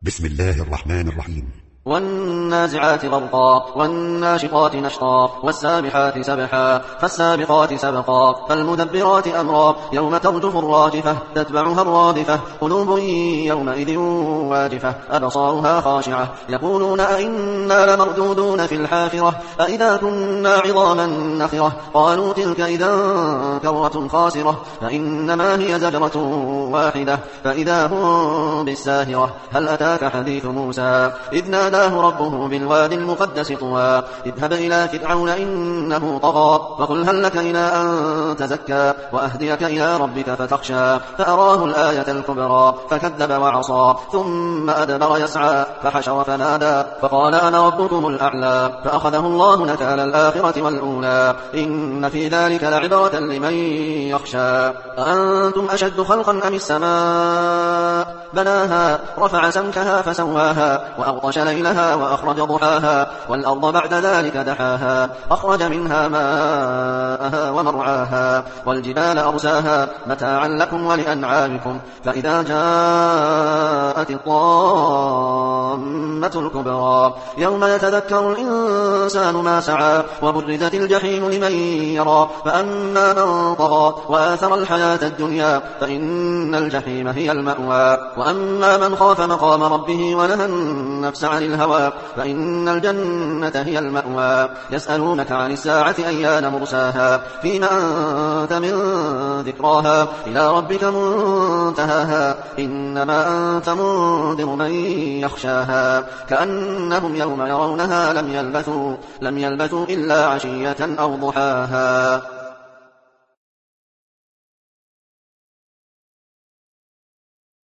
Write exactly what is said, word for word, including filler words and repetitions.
بسم الله الرحمن الرحيم. والنازعات غرقا والناشطات نشطا والسابحات سبحا فالسابقات سبقا فالمدبرات أمرا يوم ترجف الراجفة تتبعها الرادفة قلوب يومئذ واجفة أبصارها خاشعة يقولون أئنا لمردودون في الحافرة أئذا كنا عظاما نخرة قالوا تلك إذا كرة خاسرة فإنما هي زجرة واحدة فإذا هم بالساهرة هل أتاك حديث موسى إذ ناداه ربه بالواد المقدس طوى اذهب إلى فرعون إنه طغى فقل هل لك إلى أن تزكى وأهديك إلى ربك فتخشى فأراه الآية الكبرى فكذب وعصى ثم أدبر يسعى فحشر فنادى فقال أنا ربكم الأعلى فأخذه الله نكال الآخرة والأولى إن في ذلك لعبرة لمن يخشى أأنتم أشد خلقا أم السماء بناها رفع سمكها فسواها وأغطش ليلها وأخرج ضحاها والأرض بعد ذلك دحاها أخرج منها ماءها ومرعاها والجبال أرساها متاعا لكم ولأنعامكم فإذا جاءت الطامة الكبرى يوم يتذكر الإنسان ما سعى وبرزت الجحيم لمن يرى فأما من طغى وآثر الحياة الدنيا فإن الجحيم هي المأوى وأما من خاف مقام ربه ونهى النفس عن الهوى فإن الجنة هي المأوى يسألونك عن الساعة أيان مرساها فيما أنت من ذكراها إلى ربك منتهاها إنما أنت منذر من يخشاها كأنهم يوم يرونها لم يلبثوا, لم يلبثوا إلا عشية أو ضحاها.